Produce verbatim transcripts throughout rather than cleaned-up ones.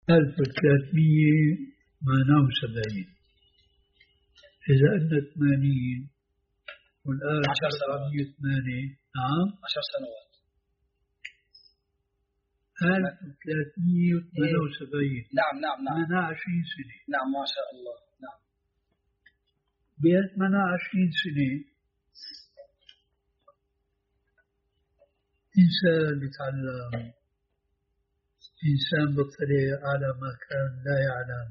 ألف وثلاثمية وثمانية وسبعين. إذا أن ثمانين والآن عشر سنوات. ثمانية. نعم عشر سنوات. ألف وثلاثمية وثمانية وسبعين. نعم نعم نعم. ثمانية وعشرين سنة. نعم ما شاء الله. نعم. بين ثمانية وعشرين سنة إنسان بيتعلم، إنسان بيطلع على ما كان لا يعلم،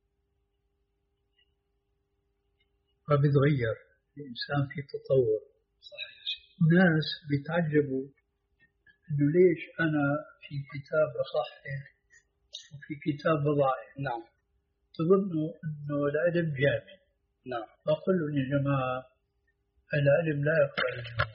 فبيتغير الإنسان في تطور. صحيح. ناس بيتعجبوا إنه ليش أنا في كتاب أصحح وفي كتاب بضعف. نعم. تظنوا إنه العلم جامد. نعم. أقول لهم يا جماعة العلم لا يقبل الجمال،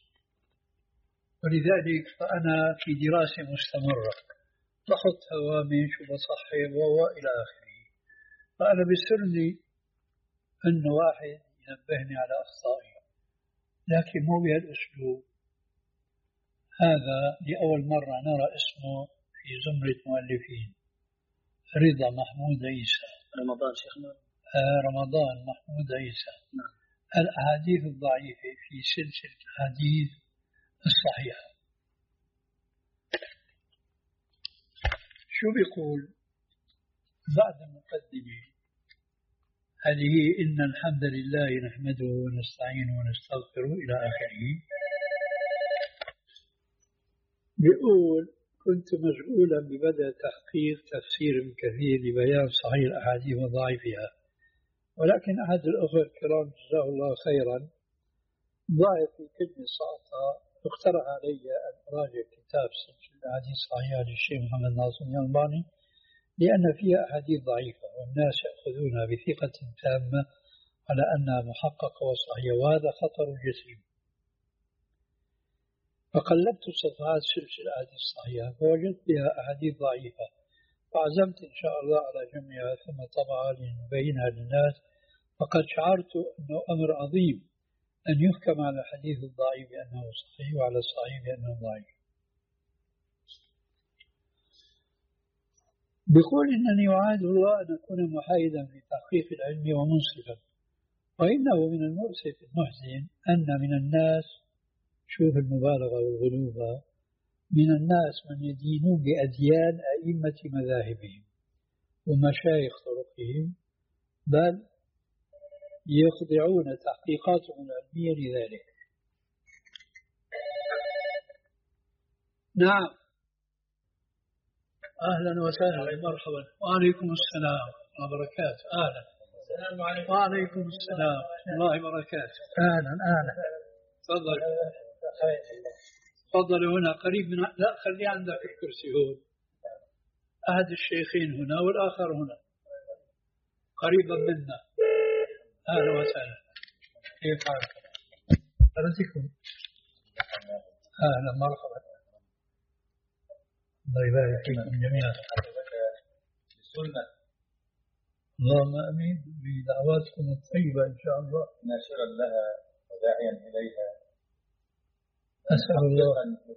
ولذلك فأنا في دراسة مستمرة بحط هوامش وبصحح وإلى آخره. فأنا بيسرني أنه واحد ينبهني على أخطائي، لكن مو بهالأسلوب. هذا لأول مرة نرى اسمه في زمرة مؤلفين، رضا محمود عيسى. رمضان شيخنا. آه رمضان محمود عيسى. نعم. الأحاديث الضعيفة في سلسلة الأحاديث الصحيحة. شو بيقول بعد المقدمة هذه؟ إن الحمد لله نحمده ونستعينه ونستغفره إلى آخره. بيقول كنت مشغولا ببدء تحقيق تفسير كثير لبيان صحيح الأحاديث وضعيفها، ولكن أحد الأخوة الكرام جزاه الله خيرا ضاعف في كلمة سقطها، اقترح علي أن أراجع كتاب سلسلة الأحاديث الصحيحة للشيخ محمد ناصر الألباني، لأن فيها أحاديث ضعيفة والناس يأخذونها بثقة تامة على أنها محققة وصحيحة، وهذا خطر جسيم. فقلبت صفحات سلسلة الأحاديث الصحيحة فوجدت بها أحاديث ضعيفة، فعزمت إن شاء الله على جمعها ثم طبعا لنبينها للناس. فقد شعرت أنه أمر عظيم أن يحكم على الحديث الضعيف بأنه صحيح وعلى الصحيح بأنه ضعيف. بقول إنني أعاهد الله أن أكون محايدا في تحقيق العلم ومنصفا، وإنه من المؤسف المحزن أن من الناس، شوف المبالغة والغلوبة، من الناس من يدينون بأديان أئمة مذاهبهم ومشايخ طرقهم، بل يخضعون تحقيقاتهم العلمية لذلك. نعم. أهلا وسهلا مرحبا. وعليكم السلام وبركاته. أهلا. وعليكم السلام ورحمة الله وبركاته. أهلا أهلا. تفضل. تفضل هنا قريب من، لا خلي عندك الكرسي هون. أحد الشيخين هنا والآخر هنا قريبا منا. أهلا وسهلا. كيف حالكم؟ أرزقكم. أهلا مرحبا. الله يبارك فيكم جميعا. اللهم امين بدعواتكم الطيبه ان شاء الله. ناشرا لها وداعيا اليها. اسال الله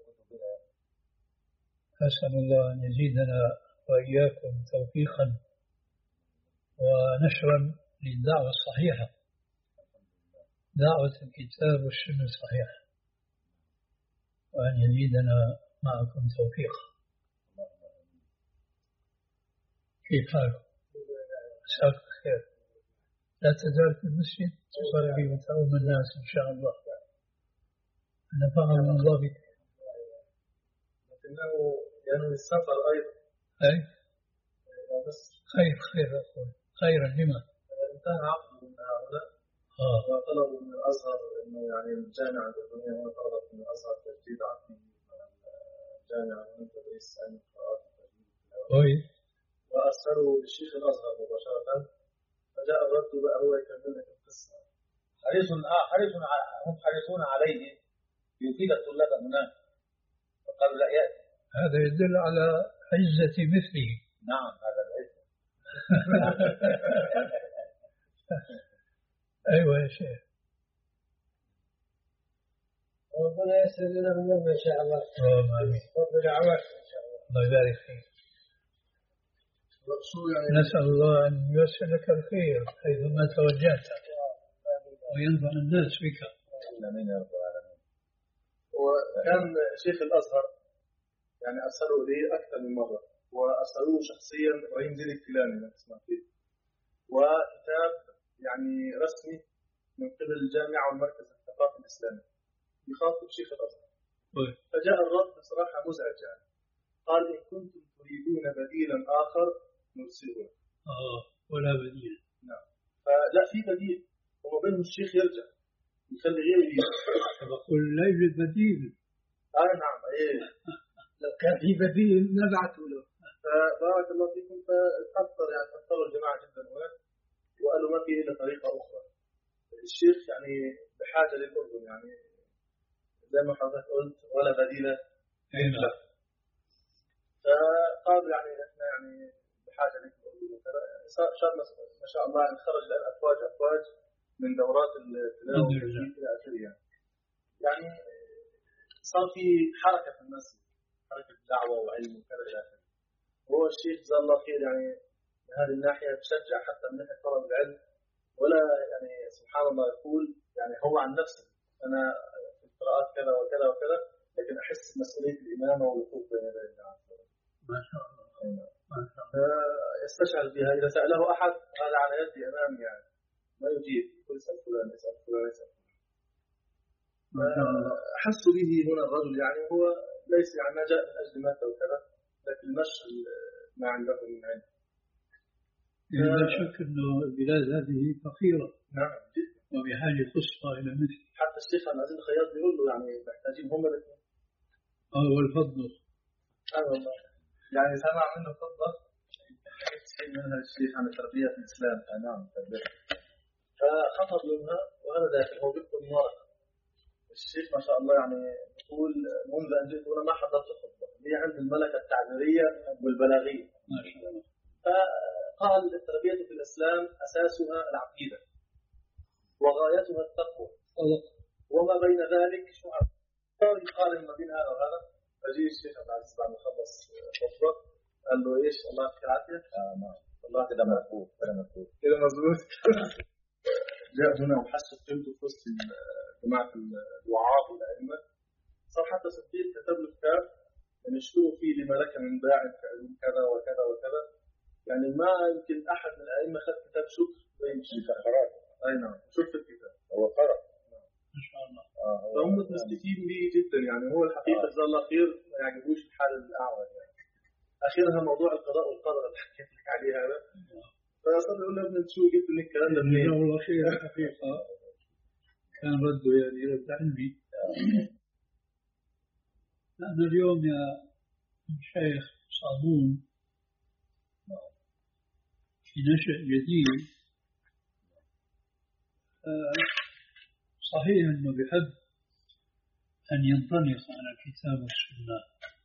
اسال الله ان يزيدنا واياكم توفيقا ونشرا للدعوه الصحيحه، دعوه الكتاب والسنه الصحيحه، وان يزيدنا معكم توفيقا. كيف حالكم؟ مساك الخير. لا تزال في المسجد تصلي وتعوم الناس إن شاء الله. أنا فاهم من ضابط. لكنه ينوي السفر أيضا. أي؟ بس خير خير أخوي. خيرا لما؟ انتهى عقد من هؤلاء. آه. وطلبوا من الأزهر إنه يعني الجامعة الدنيا وطلبت من الأزهر تجديد عقد الجامعة من تدريس علم القراءات والتجويد. كويس. وأرسلوا للشيخ الأزهر مباشرة، فجاء الرد بقى هو يكمل لك القصة. حريص آه حريص هم حريصون عليه يفيد الطلاب هناك، فقال لا يأتي. هذا يدل على عزة مثله. نعم هذا العزة. أيوة يا شيخ. ربنا يسر لنا الأمور إن شاء الله. اللهم آمين. ربنا دعوات إن شاء الله. الله يبارك فيك. نسأل الله أن ييسر لك الخير حيثما توجهت وينفع الناس بك. آمين يا رب العالمين. وكان شيخ الأزهر يعني أرسلوا لي أكثر من مرة، وأرسلوه شخصيا إبراهيم زيد الكيلاني اسمه فيه، وكتاب يعني رسمي من قبل الجامعة والمركز الثقافي الإسلامي يخاطب شيخ الأزهر. فجاء الرد بصراحة مزعج، يعني قال إن كنتم تريدون بديلا آخر نرسله. آه ولا بديل. نعم. فلا في بديل، وما بينه الشيخ يرجع يخلي غيره يجي. فبقول لا يوجد بديل. آه نعم إيه. لو كان في بديل نبعته له. فبارك الله فيكم. فتأثر يعني تأثروا الجماعة جدا هناك، وقالوا ما في إلا طريقة أخرى. الشيخ يعني بحاجة للأردن، يعني زي ما حضرتك قلت ولا بديل له. فقالوا يعني إحنا يعني بحاجة للأردن وكذا. شاء ما شاء الله يعني خرج الآن أفواج أفواج من دورات التلاوة إلى آخره. يعني يعني صار في حركة في الناس، حركة دعوة وعلم وكذا إلى آخره. هو الشيخ جزاه الله خير يعني من هذه الناحية تشجع حتى من ناحية طلب العلم، ولا يعني سبحان الله يقول يعني هو عن نفسه أنا في القراءات كذا وكذا وكذا، لكن أحس بمسؤولية الإمامة والوقوف بين يدي الله عز وجل. ما شاء الله. ما شاء الله. يستشعر بها. إذا سأله أحد هذا على يدي أمامي يعني ما يجيب، كل سأل فلان يسأل فلان يسأل. أحسوا به هنا الرجل يعني هو ليس يعني ما جاء من أجل مادة وكذا، لكن نشر ما عنده من علم. لا شك أنه البلاد هذه فقيرة. نعم جدا. وبحاجة قصوى إلى مثل. حتى الشيخ عبد العزيز الخياط بيقول له يعني محتاجين هم الاثنين. اه والفضل. آه والله. يعني سمع منه فضة شيء منها الشيخ عن التربية في الإسلام. نعم تربية. فخطب منها وهذا داخل هو بيكتب ورقة. الشيخ ما شاء الله يعني يقول منذ أن جئت هنا ما حضرت الخطبة، هي عند الملكة التعبيرية والبلاغية. ما شاء الله. فقال التربية في الإسلام أساسها العقيدة وغايتها التقوى وما بين ذلك شعب. يقارن ما بين هذا وهذا. فجي الشيخ عبد العزيز بعد ما خلص خطبة قال له إيش الله يعطيك العافية. آه نعم والله كده مفهوم كده مفهوم كده مظبوط. جاء هنا وحس قيمته في وسط جماعة الوعاظ والأئمة. صار حتى صديق كتب له كتاب يعني يشكروا فيه لما لك من باع في علوم كذا وكذا وكذا. يعني ما يمكن أحد من الأئمة خد كتاب شكر زي الشيخ قرأ. أي نعم شفت الكتاب هو قرأ ما شاء الله. آه فهم مستفيدين به جدا. يعني هو الحقيقة جزاه الله خير ما يعجبوش الحال الأعور يعني. أخيرا موضوع القضاء والقدر اللي حكيت لك عليه هذا. فصار يقول له ابن شو جبت لك الكلام ده منين؟ جزاه الله خير الحقيقة كان رده يعني رد علمي. لأن اليوم يا شيخ صابون في نشأ جديد صحيح أنه بحب أن ينطلق على الكتاب والسنة،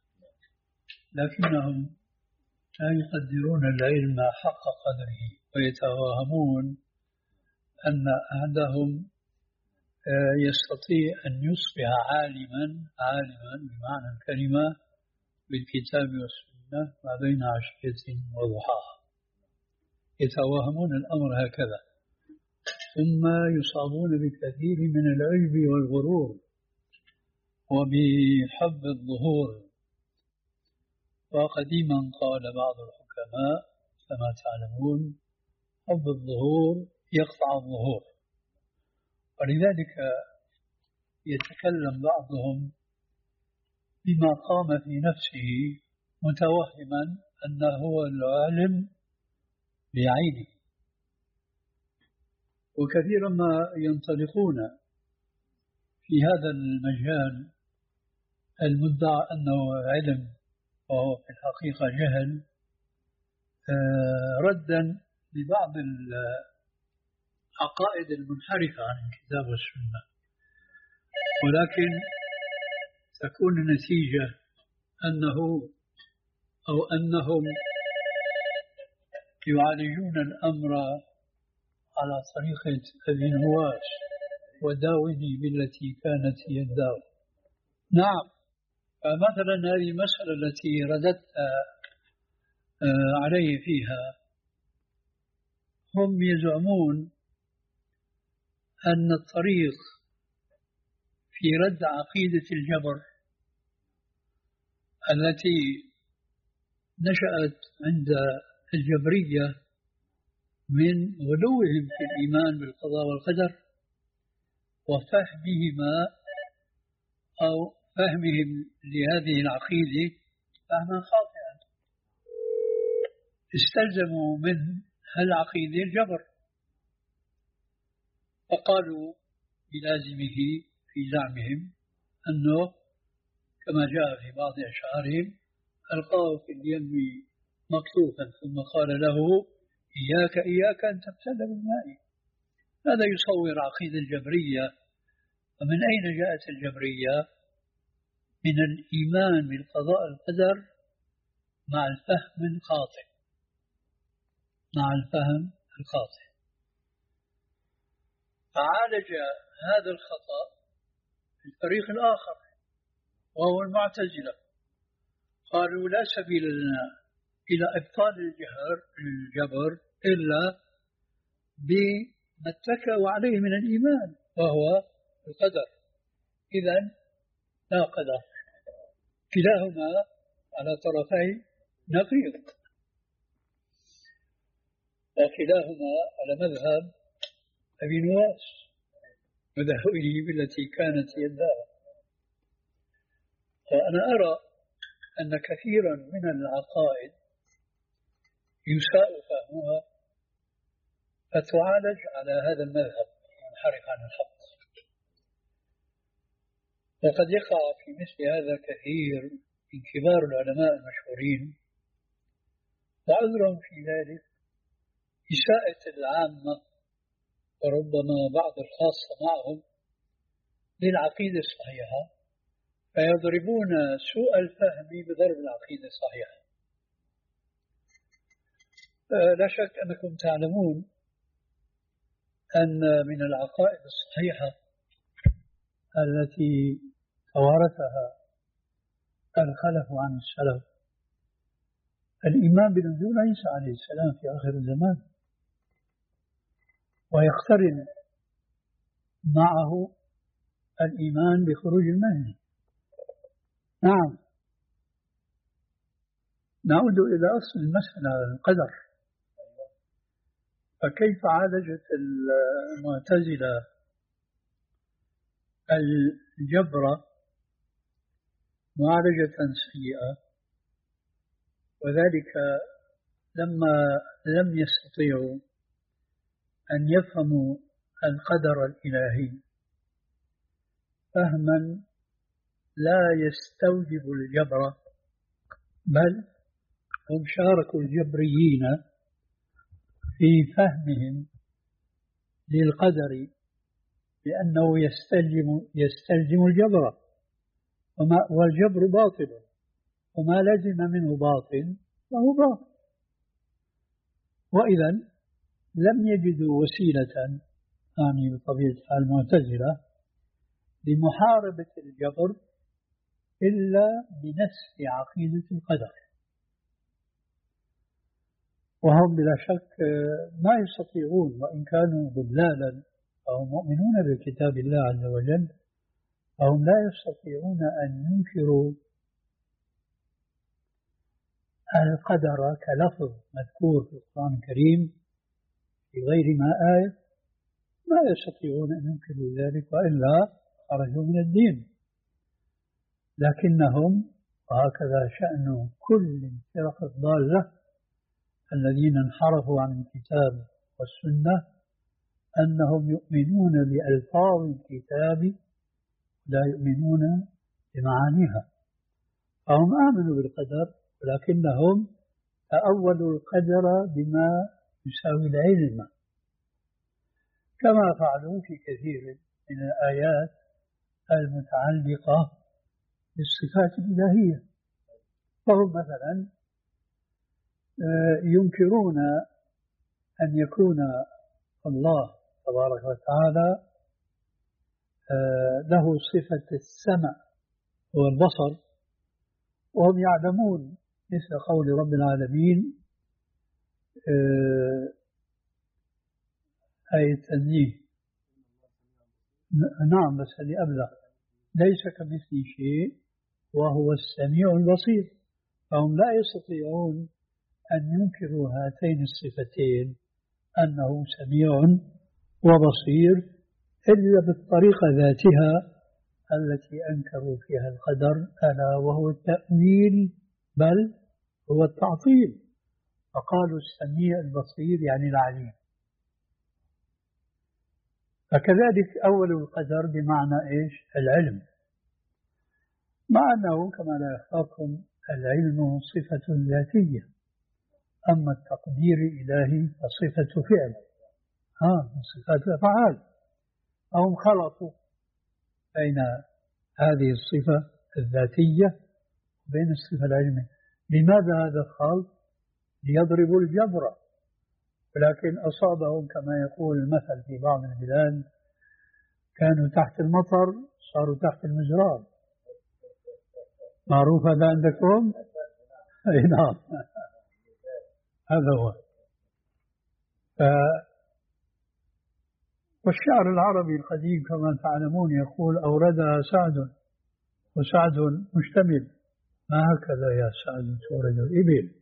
لكنهم لا يقدرون العلم حق قدره ويتوهمون أن أحدهم يستطيع أن يصبح عالما عالما بمعنى الكلمة بالكتاب والسنة ما بين عشية وضحاها. يتوهمون الأمر هكذا، ثم يصابون بكثير من العجب والغرور وبحب الظهور. وقديما قال بعض الحكماء كما تعلمون حب الظهور يقطع الظهور، ولذلك يتكلم بعضهم بما قام في نفسه متوهما أنه هو العالم بعينه. وكثيرا ما ينطلقون في هذا المجال المدعى أنه علم وهو في الحقيقة جهل ردا لبعض العقائد المنحرفة عن الكتاب والسنة، ولكن تكون النتيجة أنه أو أنهم يعالجون الأمر على طريقة أبي نواس وداوني بالتي كانت هي الداو. نعم. فمثلا هذه المسألة التي رددت عليه فيها. هم يزعمون أن الطريق في رد عقيدة الجبر التي نشأت عند الجبرية من غلوهم في الإيمان بالقضاء والقدر وفهمهما أو فهمهم لهذه العقيدة فهما خاطئا، استلزموا من هالعقيدة الجبر، فقالوا بلازمه في زعمهم أنه كما جاء في بعض أشعارهم ألقاه في اليم مكتوفا ثم قال له إياك إياك أن تبتل بالماء. هذا يصور عقيدة الجبرية. ومن أين جاءت الجبرية؟ من الإيمان بالقضاء والقدر مع الفهم الخاطئ، مع الفهم الخاطئ. فعالج هذا الخطأ في الطريق الآخر وهو المعتزلة. قالوا لا سبيل لنا إلى إبطال الجهر الجبر إلا بما اتكأوا عليه من الإيمان وهو القدر. إذن لا قدر، كلاهما على طرفي نقيض، وكلاهما على مذهب أبي نواس وذهوله بالتي كانت يدها. وأنا أرى أن كثيرا من العقائد يساء فهمها فتعالج على هذا المذهب المنحرف عن الحق. وقد يقع في مثل هذا كثير من كبار العلماء المشهورين، وعذرهم في ذلك إساءة العامة وربما بعض الخاصة معهم للعقيدة الصحيحة، فيضربون سوء الفهم بضرب العقيدة الصحيحة. لا شك أنكم تعلمون أن من العقائد الصحيحة التي توارثها الخلف عن السلف الإيمان بنزول عيسى عليه السلام في آخر الزمان، ويقترن معه الإيمان بخروج المهدي. نعم، نعود إلى أصل المسألة القدر. فكيف عالجت المعتزلة الجبر معالجة سيئة؟ وذلك لما لم يستطيعوا أن يفهموا القدر الإلهي فهما لا يستوجب الجبر، بل هم شاركوا الجبريين في فهمهم للقدر لأنه يستلزم يستلزم الجبر، والجبر باطل، وما لزم منه باطل فهو باطل. وإذا لم يجدوا وسيلة، يعني بطبيعة الحال المعتزلة، لمحاربة الجبر إلا بنسف عقيدة القدر. وهم بلا شك ما يستطيعون، وإن كانوا ضلالا فهم مؤمنون بكتاب الله عز وجل، فهم لا يستطيعون أن ينكروا القدر كلفظ مذكور في القرآن الكريم في غير ما آية، ما يستطيعون أن ينكروا ذلك وإلا خرجوا من الدين. لكنهم، وهكذا شأن كل الفرق الضالة الذين انحرفوا عن الكتاب والسنة، أنهم يؤمنون بألفاظ الكتاب لا يؤمنون بمعانيها. فهم آمنوا بالقدر ولكنهم تأولوا القدر بما يساوي العلم، كما فعلوا في كثير من الآيات المتعلقة بالصفات الإلهية. فهم مثلا ينكرون أن يكون الله تبارك وتعالى له صفة السمع والبصر، وهم يعلمون مثل قول رب العالمين آية التنزيه. نعم بس هذه أبلغ، ليس كمثله شيء وهو السميع البصير. فهم لا يستطيعون أن ينكروا هاتين الصفتين أنه سميع وبصير إلا بالطريقة ذاتها التي أنكروا فيها القدر، ألا وهو التأويل بل هو التعطيل. فقالوا السميع البصير يعني العليم. فكذلك أول القدر بمعنى إيش؟ العلم، مع أنه كما لا يخفاكم العلم صفة ذاتية، أما التقدير الإلهي فصفة فعل، ها صفات أفعال. هم خلطوا بين هذه الصفة الذاتية وبين الصفة العلمية. لماذا هذا الخلط؟ ليضربوا الجبر، ولكن أصابهم كما يقول المثل في بعض البلاد: كانوا تحت المطر صاروا تحت المزرار. معروف هذا عندكم؟ أي نعم، هذا هو. ف... والشعر العربي القديم كما تعلمون يقول: أوردها سعد وسعد مشتمل، ما هكذا يا سعد تورد الإبل.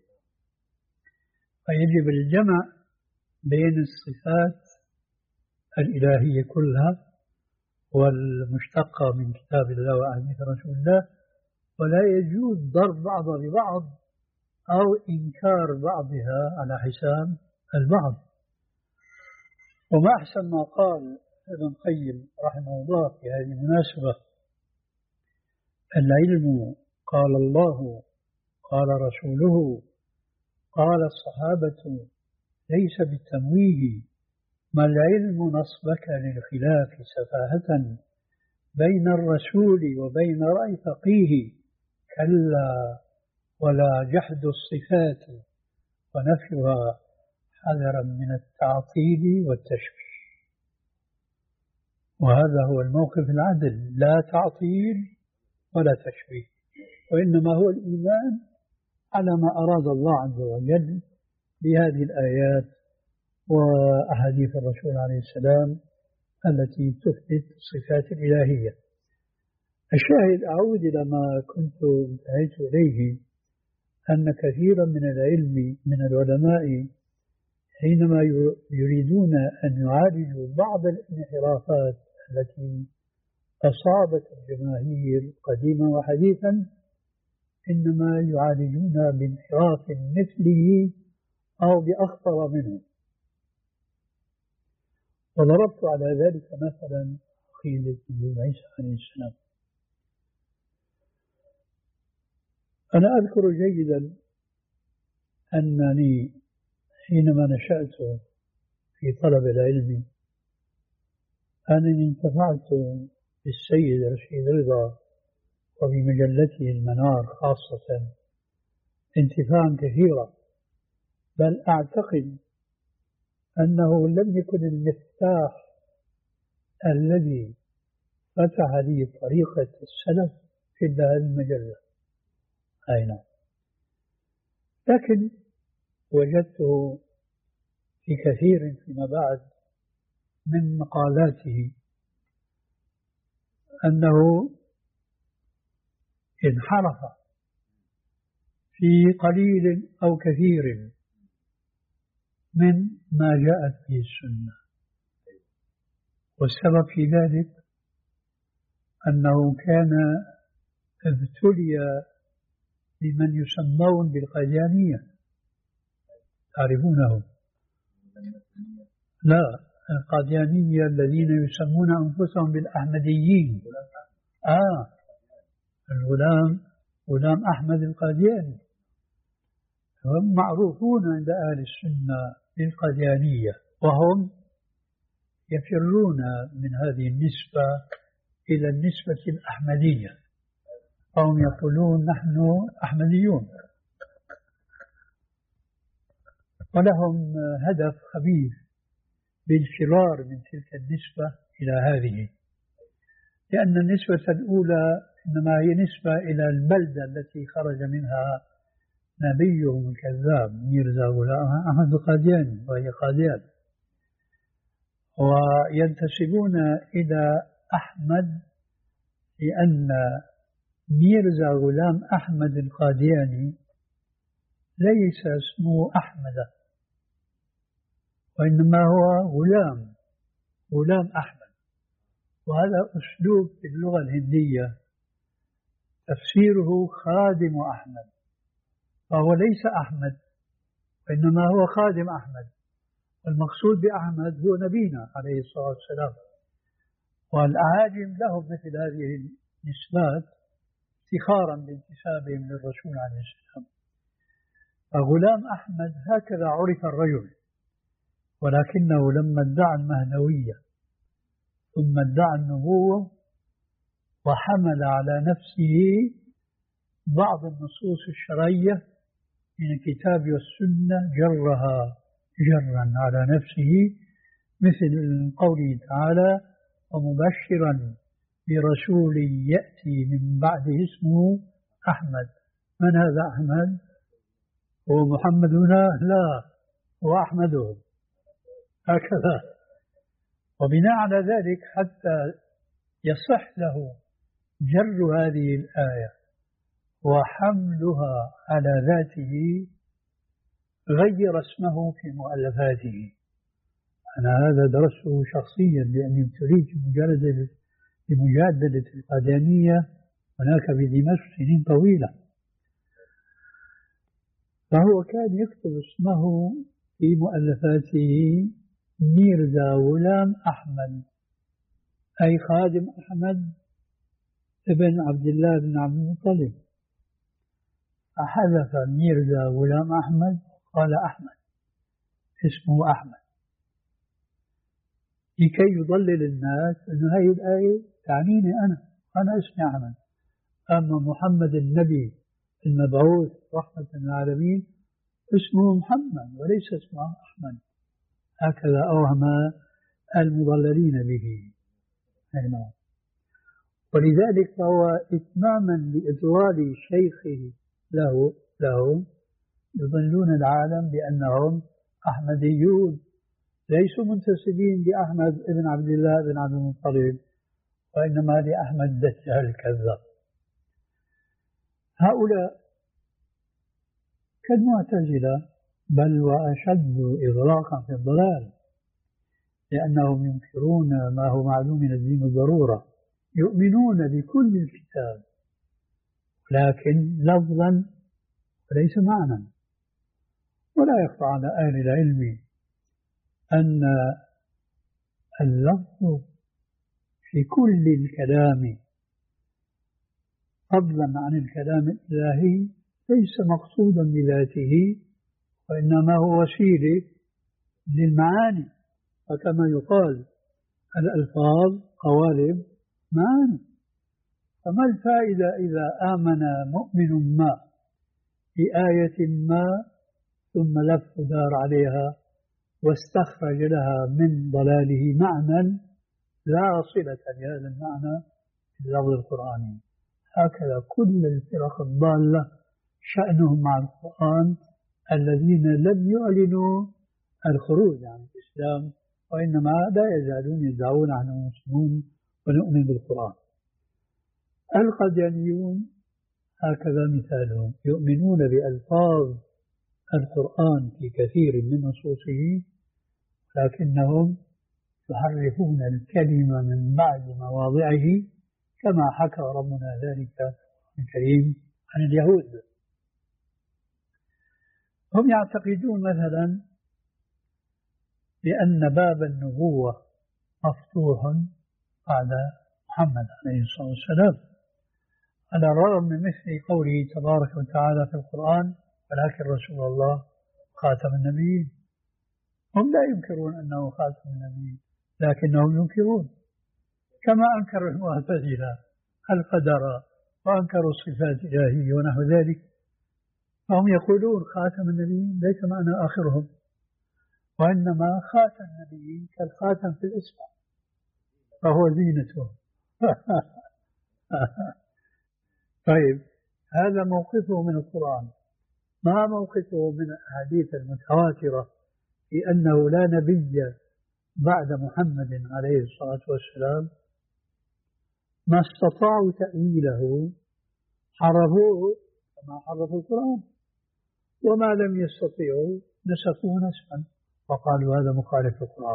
فيجب الجمع بين الصفات الإلهية كلها والمشتقة من كتاب الله وأحاديث رسول الله، ولا يجوز ضرب بعضها ببعض أو إنكار بعضها على حساب البعض. وما أحسن ما قال ابن القيم رحمه الله في هذه المناسبة: العلم قال الله قال رسوله قال الصحابة ليس بالتمويه، ما العلم نصبك للخلاف سفاهة بين الرسول وبين رأي فقيه، كلا ولا جحد الصفات ونفيها حذرا من التعطيل والتشبيه. وهذا هو الموقف العدل، لا تعطيل ولا تشبيه، وإنما هو الإيمان على ما أراد الله عز وجل بهذه الآيات وأحاديث الرسول عليه السلام التي تثبت الصفات الإلهية. الشاهد، أعود إلى ما كنت انتهيت إليه، أن كثيرا من العلم من العلماء حينما يريدون أن يعالجوا بعض الانحرافات التي أصابت الجماهير قديما وحديثا، إنما يعالجون بانحراف مثله أو بأخطر منه. وضربت على ذلك مثلا قيل ابن عيسى عليه السلام. أنا أذكر جيدا أنني حينما نشأت في طلب العلم أنني انتفعت بالسيد رشيد رضا وبمجلته المنار خاصة انتفاعا كثيرا، بل أعتقد أنه لم يكن المفتاح الذي فتح لي طريقة السلف إلا هذه المجلة. أي نعم. لكن وجدته في كثير فيما بعد من مقالاته أنه انحرف في قليل أو كثير من ما جاءت به السنة. والسبب في ذلك أنه كان ابتلي بمن يسمون بالقاديانية، تعرفونه؟ لا، القاديانية الذين يسمون أنفسهم بالأحمديين. آه الغلام غلام أحمد القادياني، هم معروفون عند أهل السنة بالقاديانية، وهم يفرون من هذه النسبة إلى النسبة الأحمدية، فهم يقولون نحن أحمديون، ولهم هدف خبيث بالفرار من تلك النسبة إلى هذه، لأن النسبة الأولى إنما هي نسبة إلى البلدة التي خرج منها نبيهم الكذاب ميرزا غلام أحمد القادياني وهي قاديان، وينتسبون إلى أحمد لأن ميرزا غلام أحمد القادياني ليس اسمه أحمد، وإنما هو غلام غلام أحمد. وهذا أسلوب في اللغة الهندية تفسيره خادم أحمد، فهو ليس أحمد وإنما هو خادم أحمد، والمقصود بأحمد هو نبينا عليه الصلاة والسلام. والأعاجم لهم مثل هذه النسبات افتخارا بانتسابهم للرسول عليه السلام. فغلام أحمد هكذا عرف الرجل، ولكنه لما ادعى المهدوية ثم ادعى النبوة وحمل على نفسه بعض النصوص الشرعية من الكتاب والسنة جرها جرا على نفسه، مثل قوله تعالى: ومبشرا برسول يأتي من بعد اسمه أحمد. من هذا أحمد؟ هو محمد هنا؟ لا، هو أحمده هكذا. وبناء على ذلك حتى يصح له جر هذه الآية وحملها على ذاته غير اسمه في مؤلفاته. أنا هذا درسته شخصيا لأني ابتليت بمجادلة القاديانية هناك بدمشق سنين طويلة، فهو كان يكتب اسمه في مؤلفاته ميرزا غلام أحمد، أي خادم أحمد ابن عبد الله بن عبد المطلب، فحذف ميرزا غلام أحمد قال أحمد، اسمه أحمد، لكي يضلل الناس أن هذه الآية تعنيني أنا أنا اسمي أحمد، أما محمد النبي المبعوث رحمة للعالمين اسمه محمد وليس اسمه أحمد. هكذا أوهم المضللين به. أيضا. ولذلك فهو إتماما لإضلال شيخه له له يضلون العالم بأنهم أحمديون ليسوا منتسبين لأحمد بن عبد الله بن عبد المطلب، وإنما لأحمد الدجال الكذاب. هؤلاء كالمعتزلة بل وأشد إغراقا في الضلال، لأنهم ينكرون ما هو معلوم من الدين بالضرورة، يؤمنون بكل الكتاب لكن لفظا وليس معنى. ولا يخفى على أهل العلم أن اللفظ في كل الكلام فضلا عن الكلام الإلهي ليس مقصودا بذاته، وإنما هو وسيلة للمعاني، وكما يقال الألفاظ قوالب معاني. فما الفائدة إذا آمن مؤمن ما بآية ما ثم لف دار عليها واستخرج لها من ضلاله معنى لا صلة لهذا المعنى في اللفظ القرآني؟ هكذا كل الفرق الضالة شأنهم مع القرآن الذين لم يعلنوا الخروج عن الإسلام، وإنما لا يزالون يدعون عنهم مسلمون ونؤمن بالقرآن. القاديانيون هكذا مثالهم، يؤمنون بألفاظ القرآن في كثير من نصوصه، لكنهم يحرفون الكلمة من بعد مواضعه كما حكى ربنا ذلك الكريم عن اليهود. هم يعتقدون مثلا بأن باب النبوة مفتوح بعد محمد عليه الصلاة والسلام، على الرغم من مثل قوله تبارك وتعالى في القرآن: ولكن رسول الله خاتم النبيين. هم لا ينكرون أنه خاتم النبيين، لكنهم ينكرون كما أنكر المعتزلة القدر وأنكروا الصفات الإلهية ونحو ذلك. فهم يقولون خاتم النبيين ليس معنى آخرهم، وإنما خاتم النبيين كالخاتم في الإصبع فهو زينته. طيب، هذا موقفه من القرآن. ما موقفه من الأحاديث المتواترة في أنه لا نبي بعد محمد عليه الصلاة والسلام؟ ما استطاعوا تأويله حرفوه كما حرفوا القرآن، وما لم يستطيعوا نسخوه نسخا وقالوا هذا مخالف القرآن.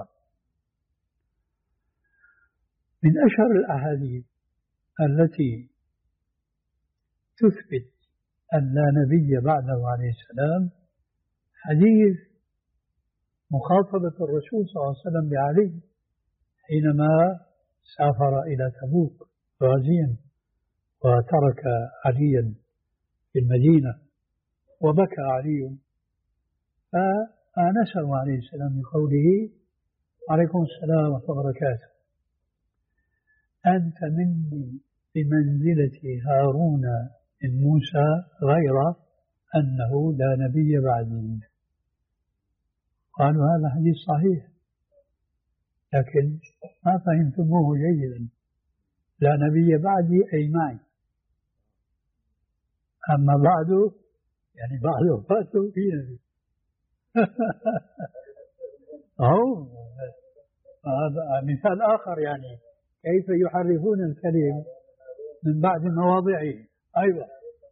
من أشهر الأحاديث التي تثبت أن لا نبي بعده عليه السلام حديث مخاطبة الرسول صلى الله عليه وسلم بعلي حينما سافر إلى تبوك غازيا وترك عليا في المدينة، وبكى علي فآنسه عليه السلام بقوله: عليكم السلام ورحمة الله وبركاته، أنت مني بمنزلة هارون من موسى، غير أنه لا نبي بعدي. قالوا هذا حديث صحيح، لكن ما فهمتموه جيدا. لا نبي بعدي أي معي، أما بعده يعني بعد وفاته في نبي. أو هذا مثال آخر، يعني كيف يحرفون الكلم من بعد مواضعه. أيوة،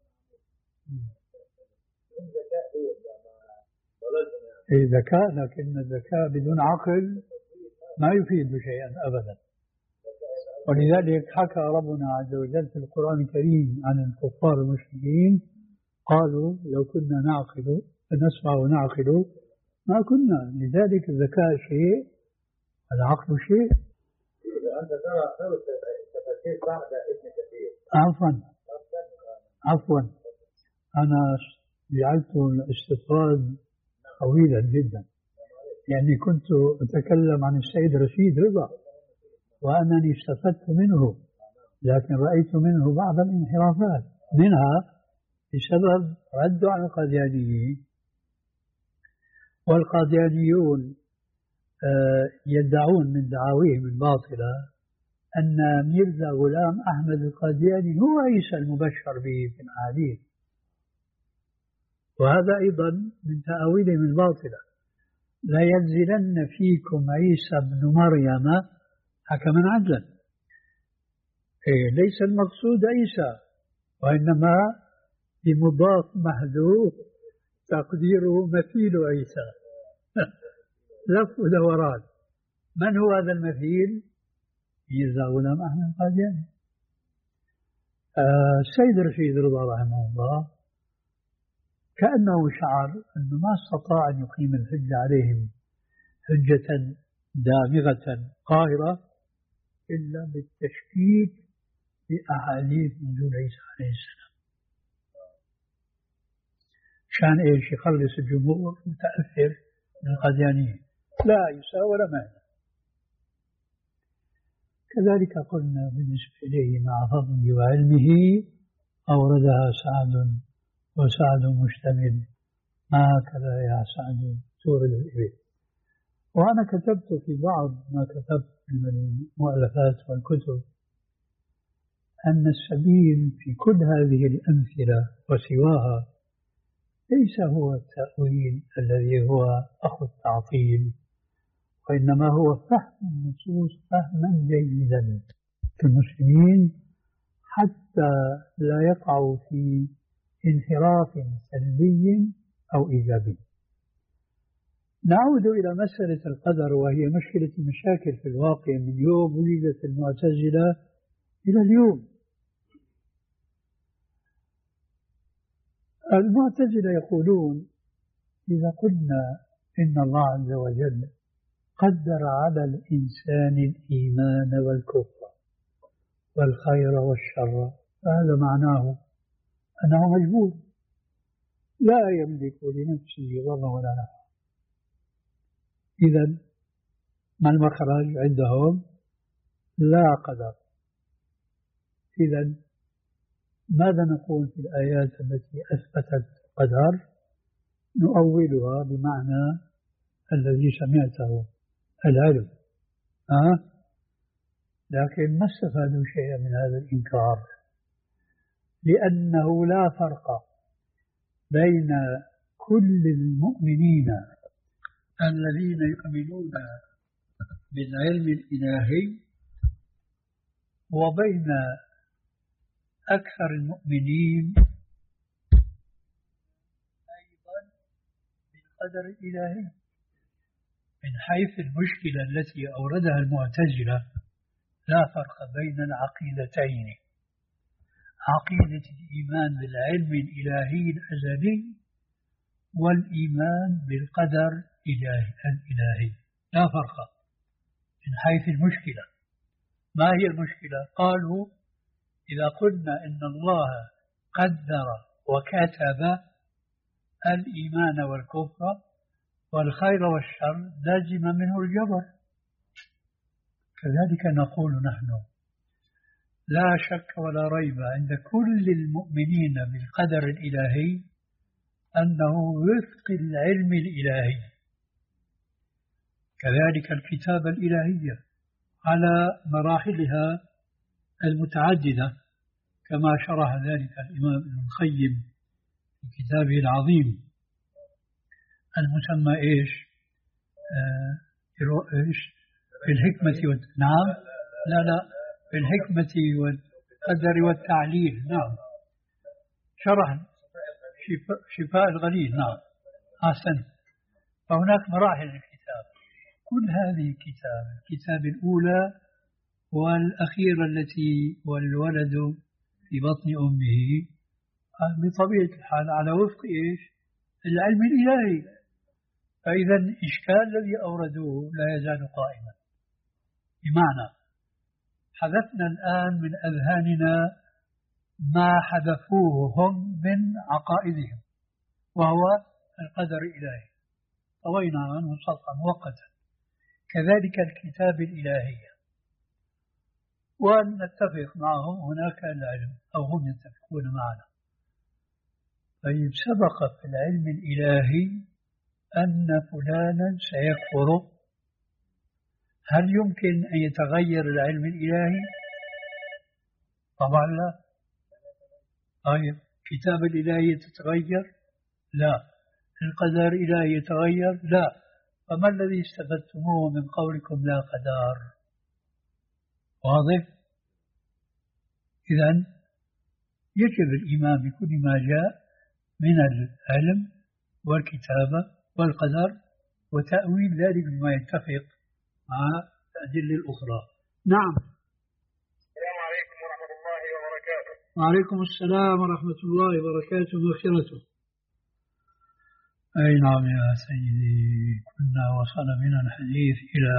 ذكاء، لكن الذكاء بدون عقل ما يفيد شيئا أبدا. ولذلك حكى ربنا عز وجل في القرآن الكريم عن الكفار المشركين: قالوا لو كنا نعقل نسمع ونعقل ما كنا. لذلك الذكاء شيء، العقل شيء. أنت ترى تفسير بعد ابن كثير. عفوا عفوا أنا جعلت الاستطراد طويلا جدا، يعني كنت أتكلم عن السيد رشيد رضا وأنني استفدت منه، لكن رأيت منه بعض الانحرافات، منها بسبب رد على القاديانيين. والقاديانيون يدعون من دعاويهم الباطلة أن ميرزا غلام أحمد القادياني هو عيسى المبشر به في الأحاديث، وهذا أيضا من تأويلهم الباطلة: لا ينزلن فيكم عيسى بن مريم حكما عدلا. إيه، ليس المقصود عيسى، وإنما بمضاف محذوف تقديره مثيل عيسى. لف ودوران. من هو هذا المثيل؟ ميرزا غلام أحمد القادياني. آه السيد رشيد رضا رحمه الله كأنه شعر أنه ما استطاع أن يقيم الحجة عليهم حجة دامغة قاهرة إلا بالتشكيك بأحاديث نزول عيسى عليه السلام. شان إيش؟ يخلص الجمهور متأثر من القاديانيين، لا عيسى ولا معنى. كذلك قلنا بالنسبة إليه مع فضله وعلمه أوردها سعد، وسعد مشتمل، ما هكذا يا سعد تورد الإبل. وأنا كتبت في بعض ما كتبت من المؤلفات والكتب أن السبيل في كل هذه الأمثلة وسواها ليس هو التأويل الذي هو أخو التعطيل، وإنما هو فهم النصوص فهما جيدا في المسلمين حتى لا يقعوا في انحراف سلبي أو إيجابي. نعود إلى مسألة القدر، وهي مشكلة المشاكل في الواقع من يوم ولدت المعتزلة إلى اليوم. المعتزلة يقولون إذا قلنا إن الله عز وجل قدر على الإنسان الإيمان والكفر والخير والشر، فهذا معناه أنه مجبور لا يملك لنفسه ضرا ولا نفعا. إذن ما المخرج عندهم؟ لا قدر. إذن ماذا نقول في الآيات التي أثبتت قدر؟ نؤولها بمعنى الذي سمعته، العلم. أه؟ لكن ما استفادوا شيئا من هذا الإنكار، لأنه لا فرق بين كل المؤمنين الذين يؤمنون بالعلم الإلهي وبين أكثر المؤمنين أيضا بالقدر الإلهي، من حيث المشكلة التي أوردها المعتزلة لا فرق بين العقيدتين، عقيدة الإيمان بالعلم الإلهي الأزلي والإيمان بالقدر الإلهي، لا فرق من حيث المشكلة. ما هي المشكلة؟ قالوا إذا قلنا إن الله قدر وكتب الإيمان والكفر والخير والشر لازم منه الجبر، كذلك نقول نحن لا شك ولا ريب عند كل المؤمنين بالقدر الإلهي أنه وفق العلم الإلهي، كذلك الكتابة الإلهية على مراحلها المتعددة كما شرح ذلك الإمام ابن القيم في كتابه العظيم المسمى إيش؟ آه إيش؟ في الحكمة وال... نعم لا لا في الحكمة والقدر والتعليل، نعم شرح شفاء, شفاء الغليل، نعم أحسن. فهناك مراحل الكتاب، كل هذه الكتاب الكتاب الأولى والأخيرة التي والولد في بطن أمه بطبيعة الحال على وفق إيش؟ العلم الإلهي. فإذا الإشكال الذي أوردوه لا يزال قائما، بمعنى حذفنا الآن من أذهاننا ما حذفوه هم من عقائدهم وهو القدر الإلهي، طوينا عنه سطحا مؤقتا، كذلك الكتاب الإلهية، ونتفق معهم هناك العلم أو هم يتفقون معنا. طيب سبق في العلم الإلهي أن فلانا سيكفر، هل يمكن أن يتغير العلم الإلهي؟ طبعا لا. طيب كتاب الإلهي تتغير؟ لا. القدر الإلهي يتغير؟ لا. فما الذي استفدتموه من قولكم لا قدر؟ واضح؟ إذن يجب الإيمان بكل ما جاء من العلم والكتابة والقدر وتأويل ذلك بما يتفق مع الأدلة الأخرى. نعم. السلام عليكم ورحمة الله وبركاته. وعليكم السلام ورحمة الله وبركاته ومغفرته. أي نعم يا سيدي، كنا وصل بنا الحديث إلى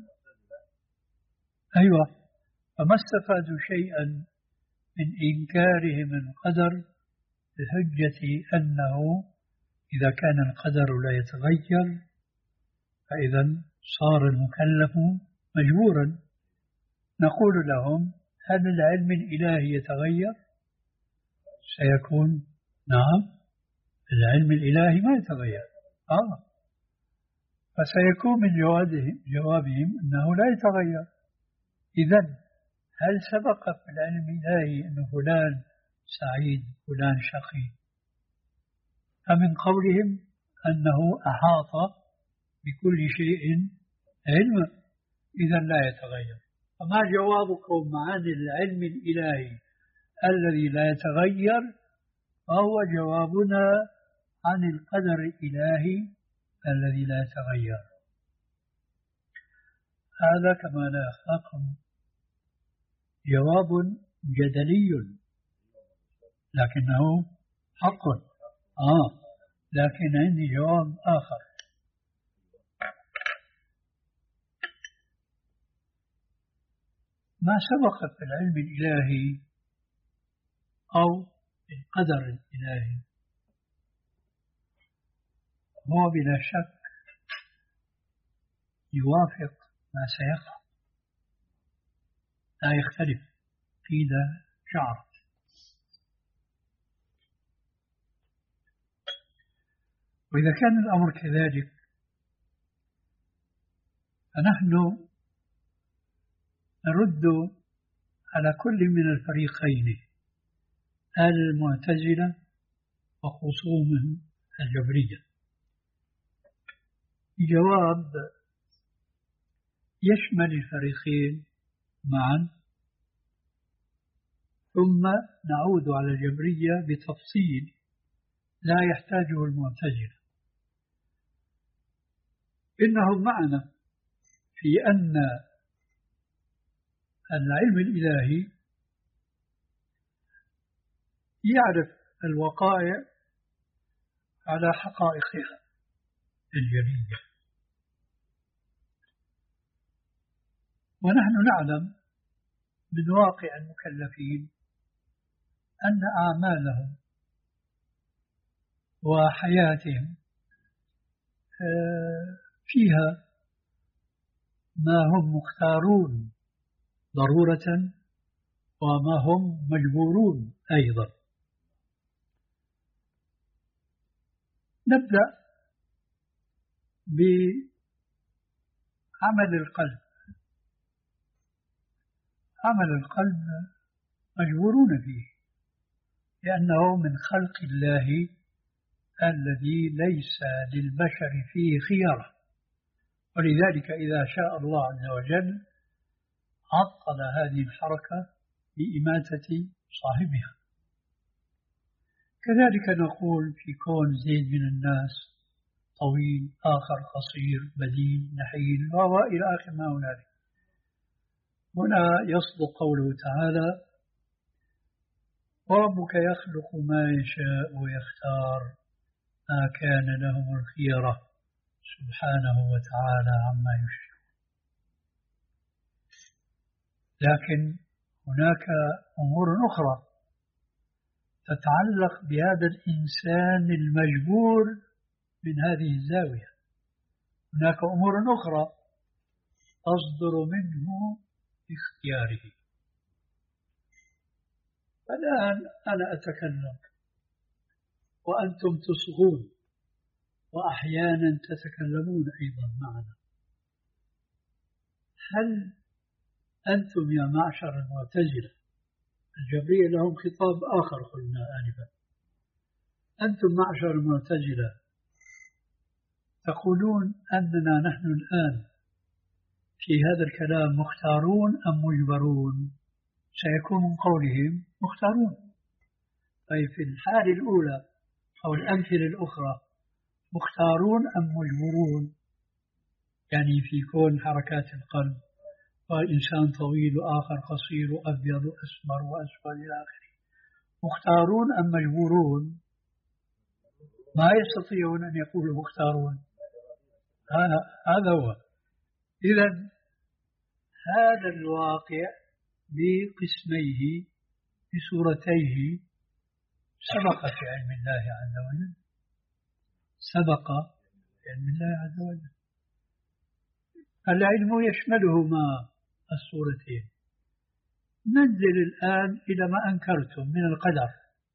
أيوة، فما استفادوا شيئا من إنكارهم القدر بحجة أنه إذا كان القدر لا يتغير فإذا صار المكلف مجبورا. نقول لهم هل العلم الإلهي يتغير؟ سيكون نعم، العلم الإلهي ما يتغير. آه. فسيكون من جوابهم, جوابهم أنه لا يتغير. إذن هل سبق في العلم الإلهي أن فلان سعيد فلان شقي؟ فمن قولهم أنه أحاط بكل شيء علما، إذن لا يتغير. فما جوابكم عن العلم الإلهي الذي لا يتغير؟ فهو جوابنا عن القدر الإلهي الذي لا يتغير. هذا كما لا يخفاكم جواب جدلي لكنه حق. آه لكن عندي جواب آخر. ما سبق في العلم الإلهي أو القدر الإلهي هو بلا شك يوافق ما سيقع، لا يختلف إذا شعرت. وإذا كان الأمر كذلك فنحن نرد على كل من الفريقين، المعتزلة وخصومهم الجبرية. الجواب يشمل الفريقين معا، ثم نعود على الجبرية بتفصيل لا يحتاجه المعتزلة. إنهم معنا في أن العلم الإلهي يعرف الوقائع على حقائقها الجلية، ونحن نعلم من واقع المكلفين أن أعمالهم وحياتهم فيها ما هم مختارون ضرورة وما هم مجبورون أيضا. نبدأ بعمل القلب. عمل القلب مجبورون فيه لأنه من خلق الله الذي ليس للبشر فيه خيارة، ولذلك إذا شاء الله عز وجل عطل هذه الحركة بإماتة صاحبها. كذلك نقول في كون زيد من الناس طويل، آخر قصير، بدين، نحيل، وإلى آخر ما هنالك. هنا يصدق قوله تعالى: وربك يخلق ما يشاء ويختار ما كان لهم الخيرة سبحانه وتعالى عما يشركون. لكن هناك أمور أخرى تتعلق بهذا الإنسان المجبور من هذه الزاوية. هناك أمور أخرى تصدر منه باختياره. الآن أنا أتكلم وأنتم تصغون وأحيانا تتكلمون أيضا معنا. هل أنتم يا معشر المعتزلة، الجبرية لهم خطاب آخر قلنا آنفا، أنتم معشر المعتزلة تقولون أننا نحن الآن في هذا الكلام مختارون أم مجبرون؟ سيكون من قولهم مختارون. طيب في الحالة الأولى أو الأمثلة الأخرى مختارون أم مجبرون؟ يعني في كون حركات القلب وإنسان طويل وآخر قصير وأبيض وأسمر وأسود إلى آخره، مختارون أم مجبورون؟ ما يستطيعون أن يقولوا مختارون. هذا هو. إذن هذا الواقع بقسميه بصورتيه سبق في علم الله عز وجل، سبق في علم الله عز وجل. العلم يشملهما الصورتين. ننزل الآن إلى ما أنكرتم من القدر.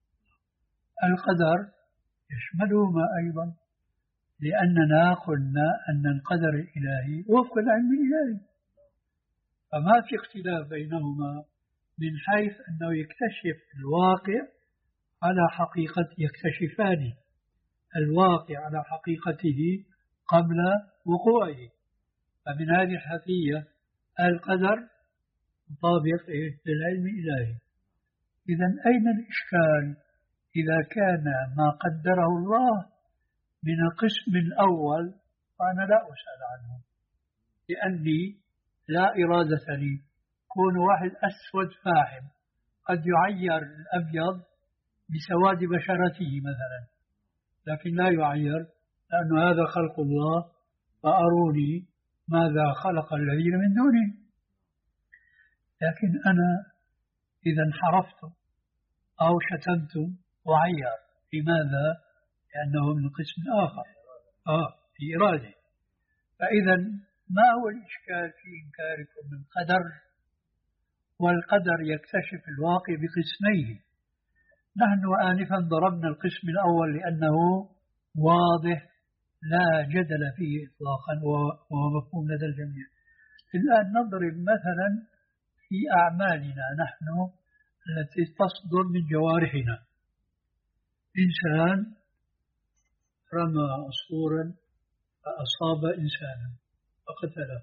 القدر يشملهما أيضا، لأننا قلنا أن القدر الإلهي وفق العلم الإلهي، فما في اختلاف بينهما من حيث أنه يكتشف الواقع على حقيقة، يكتشفان الواقع على حقيقته قبل وقوعه. فمن هذه الحثية القدر مطابق للعلم الإلهي. إذن أين الإشكال إذا كان ما قدره الله من القسم الأول؟ فأنا لا أسأل عنه لأني لا إرادة لي. كون واحد أسود فاحم قد يعير الأبيض بسواد بشرته مثلا، لكن لا يعير لأن هذا خلق الله، فأروني ماذا خلق الذين من دونه. لكن أنا إذا انحرفت أو شتمت وعير، لماذا؟ لأنه من قسم آخر آه في إرادة. فإذا ما هو الإشكال في إنكاركم من قدر؟ والقدر يكتشف الواقع بقسميه. نحن آنفا ضربنا القسم الأول لأنه واضح لا جدل فيه إطلاقا وهو مفهوم لدى الجميع. الآن نضرب مثلا في أعمالنا نحن التي تصدر من جوارحنا. إنسان رمى عصفورا فأصاب إنسانا فقتله،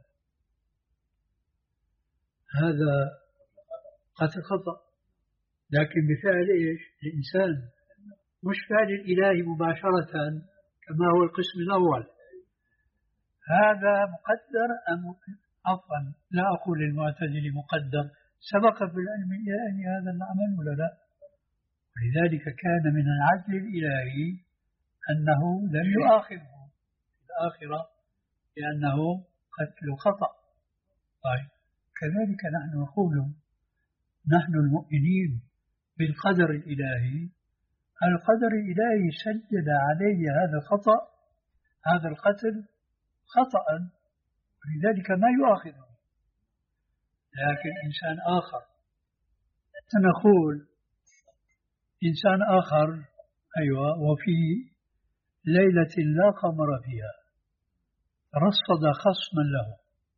هذا قتل خطأ، لكن بفعل إيش؟ الإنسان، مش فعل الإله مباشرة كما هو القسم الأول. هذا مقدر أم عفوا لا أقول المعتزلي مقدر، سبق في العلم الإلهي هذا العمل ولا لا؟ ولذلك كان من العدل الإلهي أنه لم يؤاخذه في الآخرة لأنه قتل خطأ. طيب كذلك نحن نقول نحن المؤمنين بالقدر الإلهي، القدر الإلهي سجل عليه هذا الخطأ، هذا القتل خطأ، ولذلك ما يؤاخذه. لكن إنسان آخر سنقول إنسان آخر أيوة وفي ليلة لا قمر فيها رصد خصما له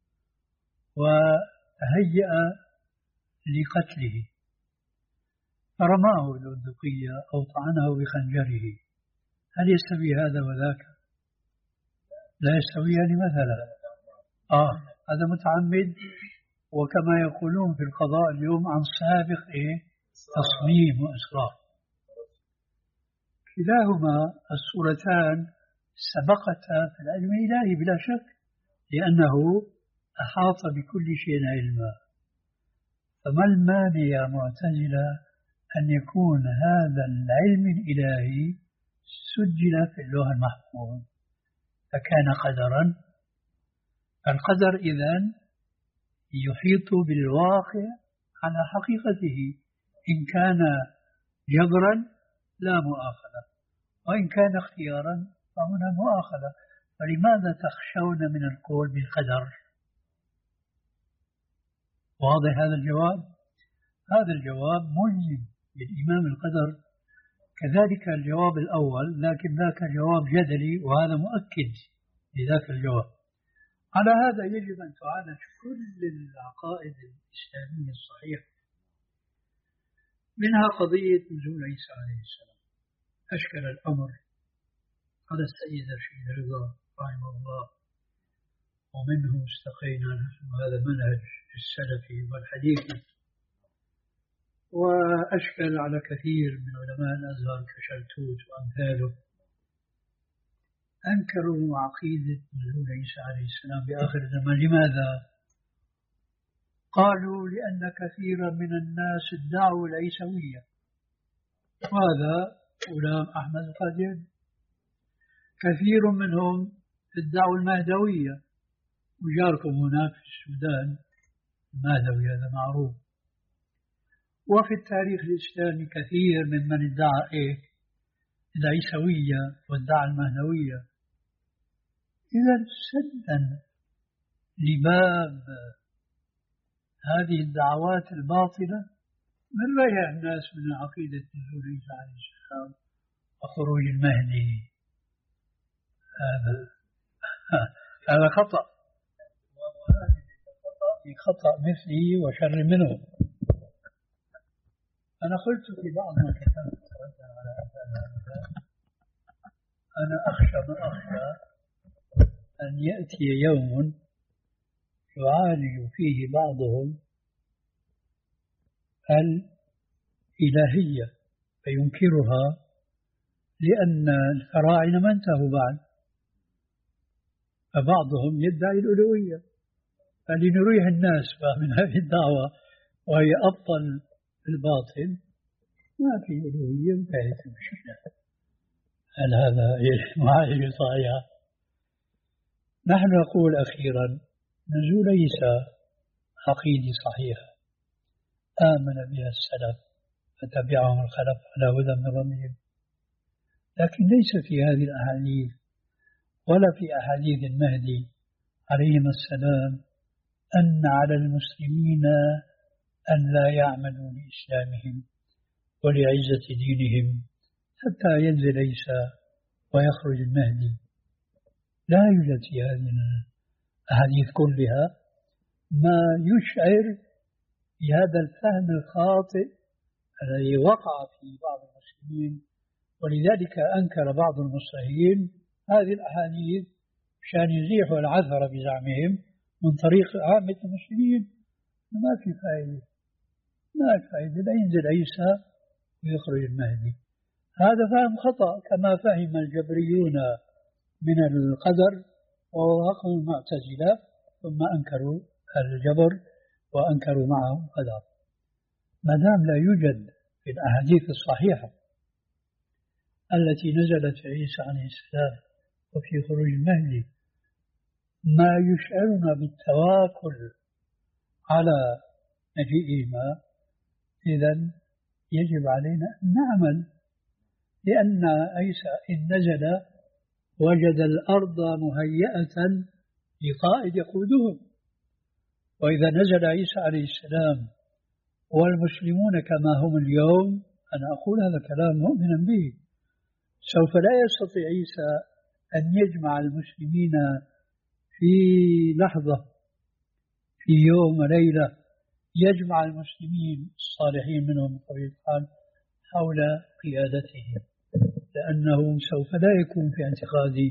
وهيأ لقتله فرماه بالبندقية أو طعنه بخنجره، هل يستوي هذا وذاك؟ لا يستويان مثلا. آه هذا متعمد، وكما يقولون في القضاء اليوم عن سابق إيه؟ تصميم وإصرار. كلاهما الصورتان سبقتا في العلم الإلهي بلا شك، لأنه أحاط بكل شيء علما. فما المانع يا معتزلة أن يكون هذا العلم الإلهي سجل في اللوح المحفوظ فكان قدرا؟ القدر إذن يحيط بالواقع على حقيقته، إن كان جبرا لا مؤاخذة، وإن كان اختيارا فهنا مؤاخذة. فلماذا تخشون من القول بالقدر؟ واضح هذا الجواب؟ هذا الجواب ملزم للإيمان بالقدر، كذلك الجواب الأول، لكن ذاك جواب جدلي وهذا مؤكد لذاك الجواب. على هذا يجب أن تعالج كل العقائد الإسلامية الصحيحة، منها قضية نزول عيسى عليه السلام. أشكل الأمر على السيد رشيد رضا رحمه الله، ومنه استقينا نحن هذا منهج السلفي والحديثي، وأشكل على كثير من علماء الأزهر كشلتوت وأمثاله، أنكروا عقيدة نزول عيسى عليه السلام بآخر الزمان. لماذا؟ قالوا لأن كثيرا من الناس ادعوا العيسوية، وهذا غلام أحمد القادري. كثير منهم ادعوا المهدوية، وجاركم هناك في السودان المهدوي هذا معروف. وفي التاريخ الإسلامي كثير ممن ادعى إيه؟ العيسوية وادعى المهدوية. إذا سدا لباب هذه الدعوات الباطلة من رجع الناس من عقيدة نزول عيسى عليه السلام وخروج المهدي. هذا هذا خطأ، خطأ مثلي وشر منه. أنا قلت في بعض ما كتبت على هذا، أنا أخشى ما أخشى أن يأتي يوم يعالج فيه بعضهم الإلهية فينكرها، لأن الفراعنة ما انتهوا بعد، فبعضهم يدعي الألوهية، فلنريح الناس من هذه الدعوة وهي أبطل الباطل، ما في ألوهية انتهت المشكلة. هل هذا معالجة صحيحة؟ نحن نقول أخيرا نزول عيسى عقيدة صحيحة آمن بها السلف فتبعهم الخلف على هدى من ربهم، لكن ليس في هذه الأحاديث ولا في أحاديث المهدي عليهم السلام أن على المسلمين أن لا يعملوا لإسلامهم ولعزة دينهم حتى ينزل عيسى ويخرج المهدي. لا يوجد في هذه الأحاديث كلها ما يشعر بهذا الفهم الخاطئ الذي وقع في بعض المسلمين ولذلك أنكر بعض المصريين هذه الأحاديث مشان يزيحوا العثرة بزعمهم من طريق عامة المسلمين. ما في فائدة، ما في فائدة، لا ينزل عيسى ويخرج المهدي. هذا فهم خطأ كما فهم الجبريون من القدر ووافقوا المعتزلة ثم أنكروا الجبر وأنكروا معه القدر. ما دام لا يوجد في الأحاديث الصحيحة التي نزلت في عيسى عليه السلام وفي خروج المهدي ما يشعرنا بالتواكل على مجيئهما، إذن يجب علينا أن نعمل، لأن عيسى إن نزل وجد الأرض مهيئة لقائد يقودهم، وإذا نزل عيسى عليه السلام والمسلمون كما هم اليوم، أنا أقول هذا كلام مؤمنا به، سوف لا يستطيع عيسى أن يجمع المسلمين في لحظة في يوم وليلة، يجمع المسلمين الصالحين منهم بطبيعة الحال حول قيادته، لأنه سوف لا يكون في اعتقادي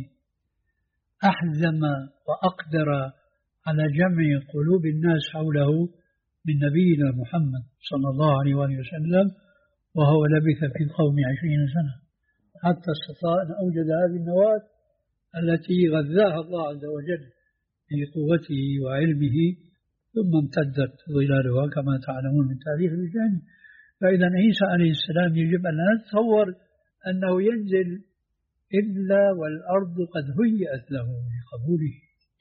أحزم وأقدر على جمع قلوب الناس حوله من نبينا محمد صلى الله عليه وآله وسلم، وهو لبث في القوم عشرين سنة حتى استطاع أن أوجد هذه النواة التي غذاها الله عز وجل بقوته وعلمه، ثم امتدت ظلالها كما تعلمون من تاريخ الإسلام. فإذا عيسى عليه السلام يجب أن لا نتصور أنه ينزل إلا والأرض قد هيئت له لقبوله.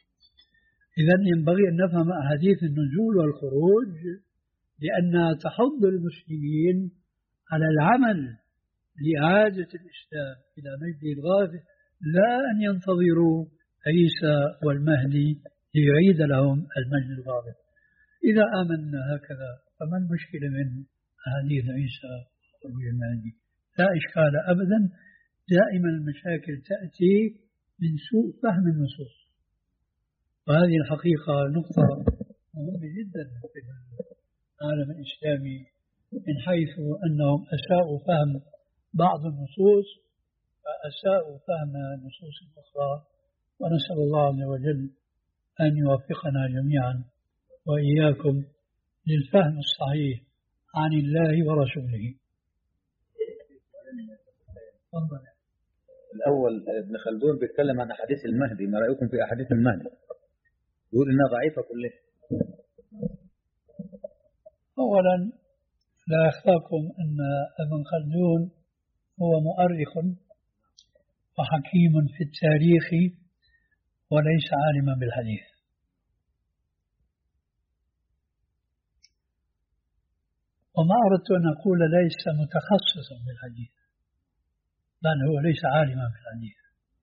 إذا ينبغي أن نفهم أحاديث النزول والخروج لأنها تحض المسلمين على العمل لإعادة الإسلام إلى مجده الغافل، لا أن ينتظروا عيسى والمهدي ليعيد لهم المجد الغافل. إذا آمنا هكذا فما المشكلة من أحاديث عيسى والمهدي؟ لا إشكال أبدا. دائما المشاكل تأتي من سوء فهم النصوص، وهذه الحقيقة نقطة مهمة جدا في العالم الإسلامي، من حيث أنهم أساءوا فهم بعض النصوص فأساءوا فهم النصوص الأخرى. ونسأل الله عز وجل أن يوفقنا جميعا وإياكم للفهم الصحيح عن الله ورسوله. الأول ابن خلدون بيتكلم عن أحاديث المهدي، ما رأيكم في أحاديث المهدي؟ يقول إنها ضعيفة كلها. أولا لا يخفاكم أن ابن خلدون هو مؤرخ وحكيم في التاريخ وليس عالما بالحديث، وما أردت أن أقول ليس متخصصا بالحديث، بل هو ليس عالما بالحديث.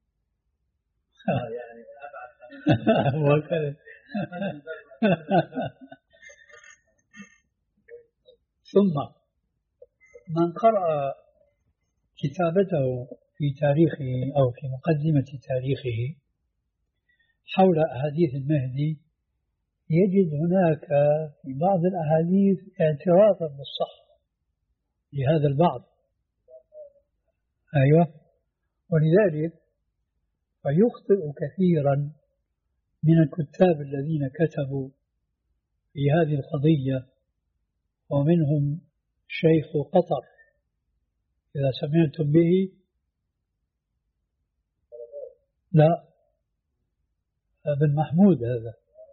ثم من قرأ كتابته في تاريخه أو في مقدمة تاريخه حول أحاديث المهدي يجد هناك في بعض الأحاديث اعترافا بالصحة لهذا البعض. أيوة، ولذلك فيخطئ كثيرا من الكتاب الذين كتبوا في هذه القضية، ومنهم شيخ قطر إذا سمعتم به، لا ابن محمود هذا،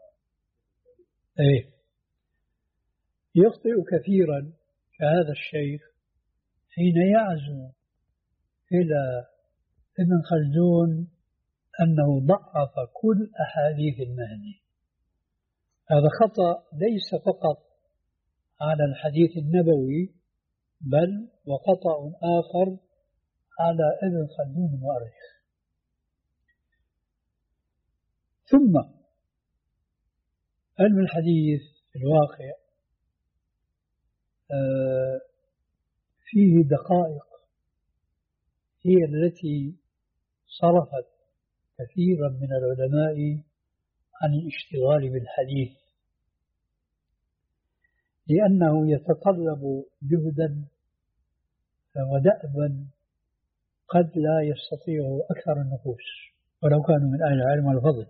ايه يخطئ كثيرا كهذا الشيخ حين يعزو إلى ابن خلدون أنه ضعف كل أحاديث المهدي. هذا خطأ ليس فقط على الحديث النبوي، بل وخطأ آخر على ابن خلدون المؤرخ. ثم علم الحديث في الواقع فيه دقائق هي التي صرفت كثيرا من العلماء عن الاشتغال بالحديث، لأنه يتطلب جهدا ودأبا قد لا يستطيعه أكثر النفوس ولو كانوا من أهل العلم والفضل.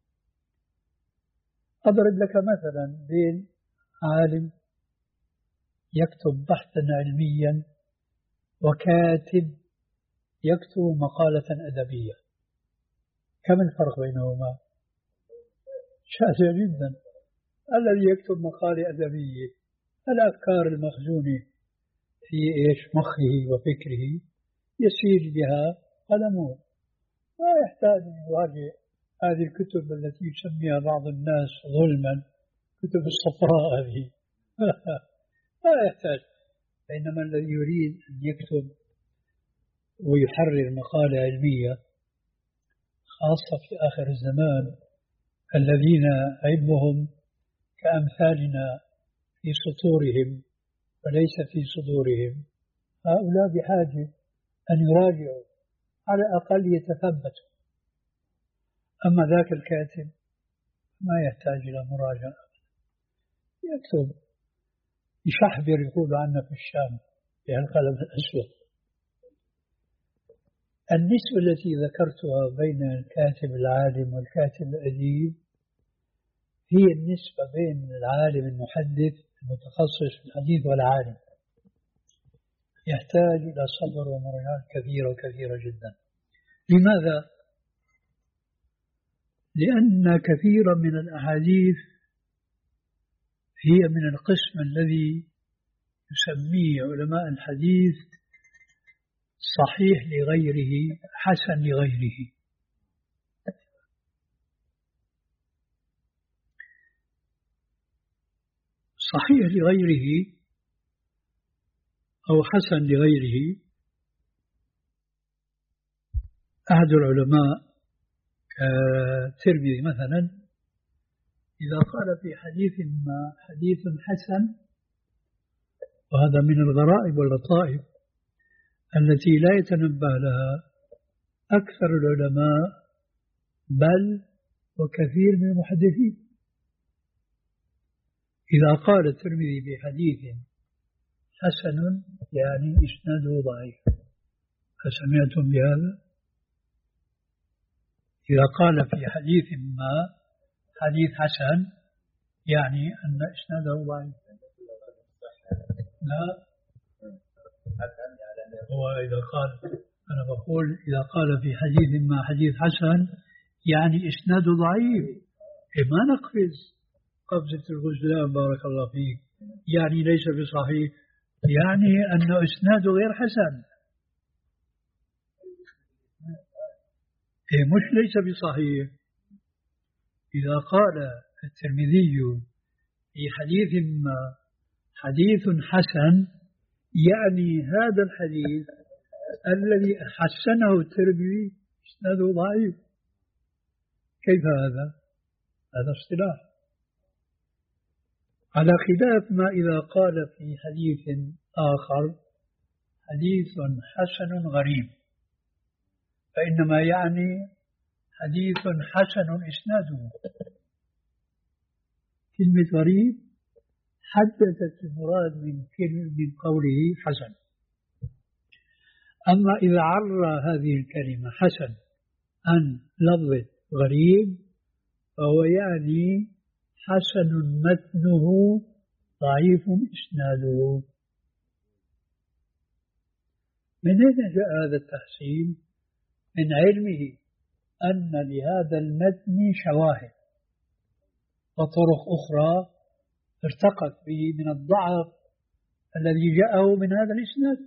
أضرب لك مثلا بين عالم يكتب بحثا علميا وكاتب يكتب مقالة أدبية، كم الفرق بينهما؟ شاسع جدا. الذي يكتب مقالة أدبية الأفكار المخزونة في إيش مخه وفكره يسير بها قلمه، ما يحتاج أن يراجع هذه الكتب التي يسميها بعض الناس ظلما كتب الصفراء هذه ما يحتاج. بينما الذي يريد أن يكتب ويحرر مقالة علمية خاصة في آخر الزمان الذين علمهم كأمثالنا في سطورهم وليس في صدورهم، هؤلاء بحاجة أن يراجعوا على الأقل يتثبتوا. أما ذاك الكاتب ما يحتاج إلى مراجعة، يكتب يشحبر يقول عنا في الشام بهالقلم الأسود. النسبة التي ذكرتها بين الكاتب العالم والكاتب الأديب هي النسبة بين العالم المحدث المتخصص في الحديث والعالم، يحتاج إلى صبر ومراجعات كثيرة وكثيرة جدا. لماذا؟ لأن كثيرا من الأحاديث هي من القسم الذي يسميه علماء الحديث صحيح لغيره حسن لغيره. صحيح لغيره أو حسن لغيره، أحد العلماء كالترمذي مثلا إذا قال في حديث ما حديث حسن، وهذا من الغرائب واللطائف التي لا يتنبه لها أكثر العلماء بل وكثير من المحدثين، إذا قال الترمذي بحديث حسن يعني إسناده ضعيف. فسمعتم بهذا؟ إذا قال في حديث ما حديث حسن يعني أن إسناده ضعيف. لا، هو إذا قال، أنا بقول إذا قال في حديث ما حديث حسن يعني إسناده ضعيف، ما نقفز قفزة الغزلان بارك الله فيك، يعني ليس بصحيح، يعني أنه إسناده غير حسن، مش ليس بصحيح. إذا قال الترمذي في حديث ما حديث حسن يعني هذا الحديث الذي حسنه الترمذي إسناده ضعيف. كيف هذا؟ هذا اصطلاح. على خلاف ما إذا قال في حديث آخر حديث حسن غريب، فإنما يعني حديث حسن إسناده. كلمة غريب حددت المراد من من قوله حسن. أما إذا عرى هذه الكلمة حسن عن لفظ غريب فهو يعني حسن متنه ضعيف إسناده. من أين جاء هذا التحسين؟ من علمه أن لهذا المتن شواهد وطرق أخرى ارتقت به من الضعف الذي جاءه من هذا الإسناد.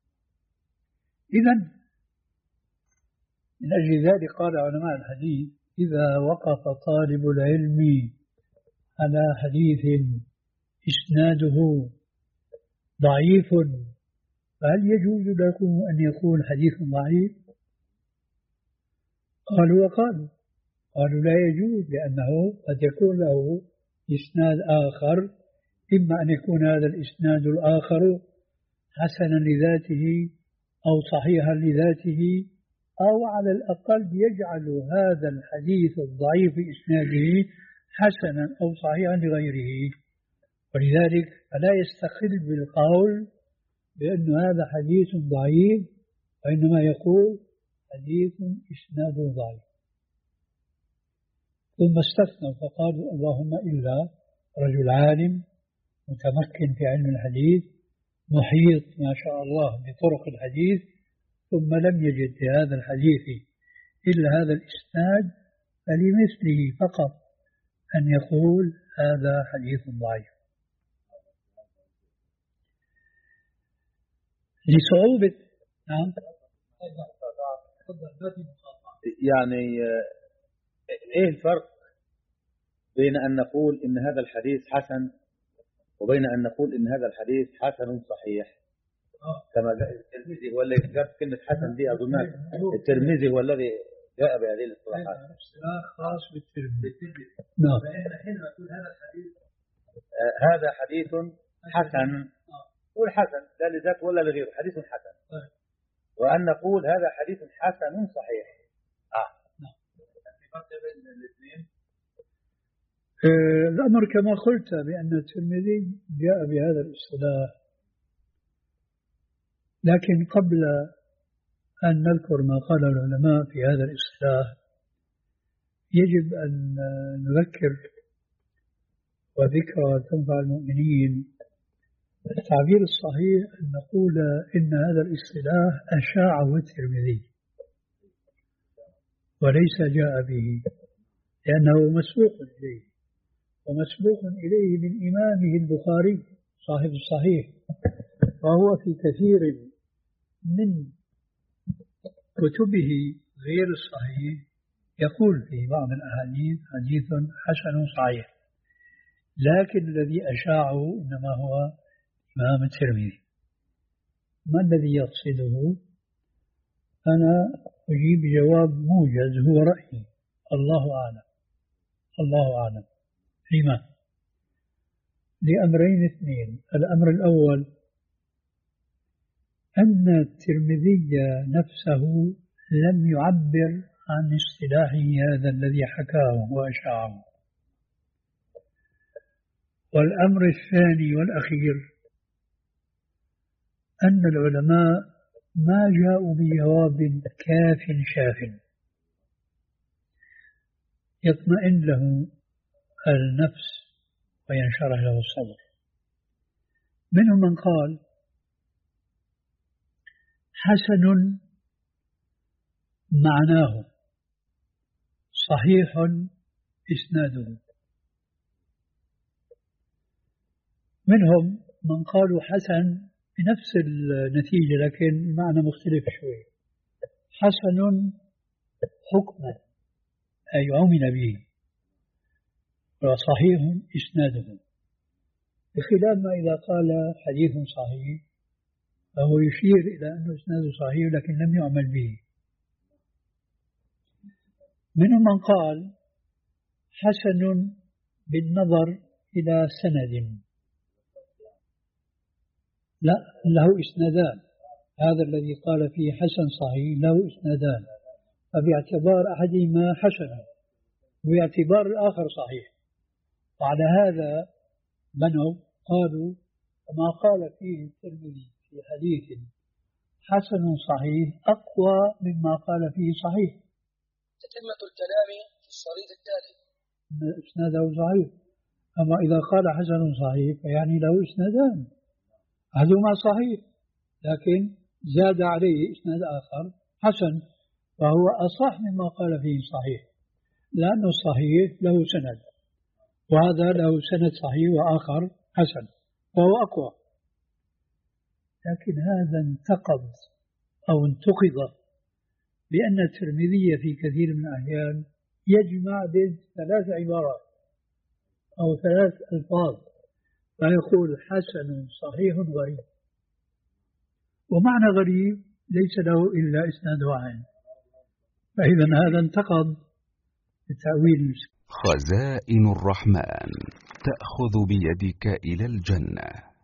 إذن من أجل ذلك قال علماء الحديث إذا وقف طالب العلم على حديث إسناده ضعيف فهل يجوز لكم أن يكون حديث ضعيف؟ قالوا وقالوا قالوا لا يجوز، لأنه قد يكون له إسناد آخر، إما أن يكون هذا الإسناد الآخر حسنا لذاته أو صحيحا لذاته، أو على الأقل يجعل هذا الحديث الضعيف إسناده حسنا أو صحيحا لغيره. ولذلك فلا يستخل بالقول بأن هذا حديث ضعيف وإنما يقول حديث إسناده ضعيف. ثم استثنوا فقالوا اللهم إلا رجل عالم متمكن في علم الحديث محيط ما شاء الله بطرق الحديث ثم لم يجد في هذا الحديث إلا هذا الإسناد فلمثله فقط أن يقول هذا حديث ضعيف لصعوبة. نعم. يعني إيه الفرق بين أن نقول إن هذا الحديث حسن وبين أن نقول إن هذا الحديث حسن صحيح؟ كما جاء الترمذي هو الذي جاب كلمة حسن دي أظن الترمذي هو الذي جاء بهذه الاصطلاحات. اصطلاح خاص بالترمذي. نعم. حين نقول هذا الحديث آه هذا حديث حسن نقول حسن لا لذات ولا لغيره حديث حسن. وأن نقول هذا حديث حسن صحيح. آه. نعم. في فرق بين الاثنين. الأمر كما قلت بأن الترمذي جاء بهذا الاصطلاح، لكن قبل أن نذكر ما قال العلماء في هذا الاصطلاح يجب أن نذكر وذكرى تنفع المؤمنين. التعبير الصحيح أن نقول إن هذا الاصطلاح أشاعه الترمذي وليس جاء به، لأنه مسبوق إليه ومسبوق إليه من إمامه البخاري صاحب الصحيح، وهو في كثير من كتبه غير الصحيح يقول في بعض الأحاديث حديث حسن صحيح، لكن الذي أشاعه إنما هو إمام الترمذي. ما الذي يقصده؟ أنا أجيب جواب موجز هو رأيي، الله أعلم. الله أعلم. لما؟ لأمرين اثنين. الأمر الأول أن الترمذي نفسه لم يعبر عن اصطلاحه هذا الذي حكاه وأشاعه. والأمر الثاني والأخير أن العلماء ما جاءوا بجواب كاف شاف يطمئن له النفس وينشرح له الصدر. منهم من قال حسن معناه صحيح إسناده، منهم من قالوا حسن بنفس النتيجة لكن المعنى مختلف شوي، حسن حكما أي عمل به وصحيح إسناده، بخلاف ما إذا قال حديث صحيح فهو يشير إلى أنه إسناده صحيح لكن لم يعمل به. منهم من قال حسن بالنظر إلى سند، لا له إسنادان، هذا الذي قال فيه حسن صحيح له إسنادان، فباعتبار أحدهما حسن وباعتبار الآخر صحيح. وعلى هذا بنوا قالوا ما قال فيه الترمذي في حديث حسن صحيح أقوى مما قال فيه صحيح. تتمة الكلام في الشريط التالي إسناده صحيح. أما إذا قال حسن صحيح فيعني له إسنادان، أحدهما صحيح لكن زاد عليه إسناد آخر حسن، فهو أصح مما قال فيه صحيح، لأنه الصحيح له سند وهذا له سند صحيح وآخر حسن وهو أقوى. لكن هذا انتقض أو انتقض بأن الترمذي في كثير من الأحيان يجمع بين ثلاث عبارات أو ثلاث ألفاظ فيقول حسن صحيح غريب، ومعنى غريب ليس له إلا إسناد واحد، فإذا هذا انتقض التأويل. خزائن الرحمن تأخذ بيدك إلى الجنة.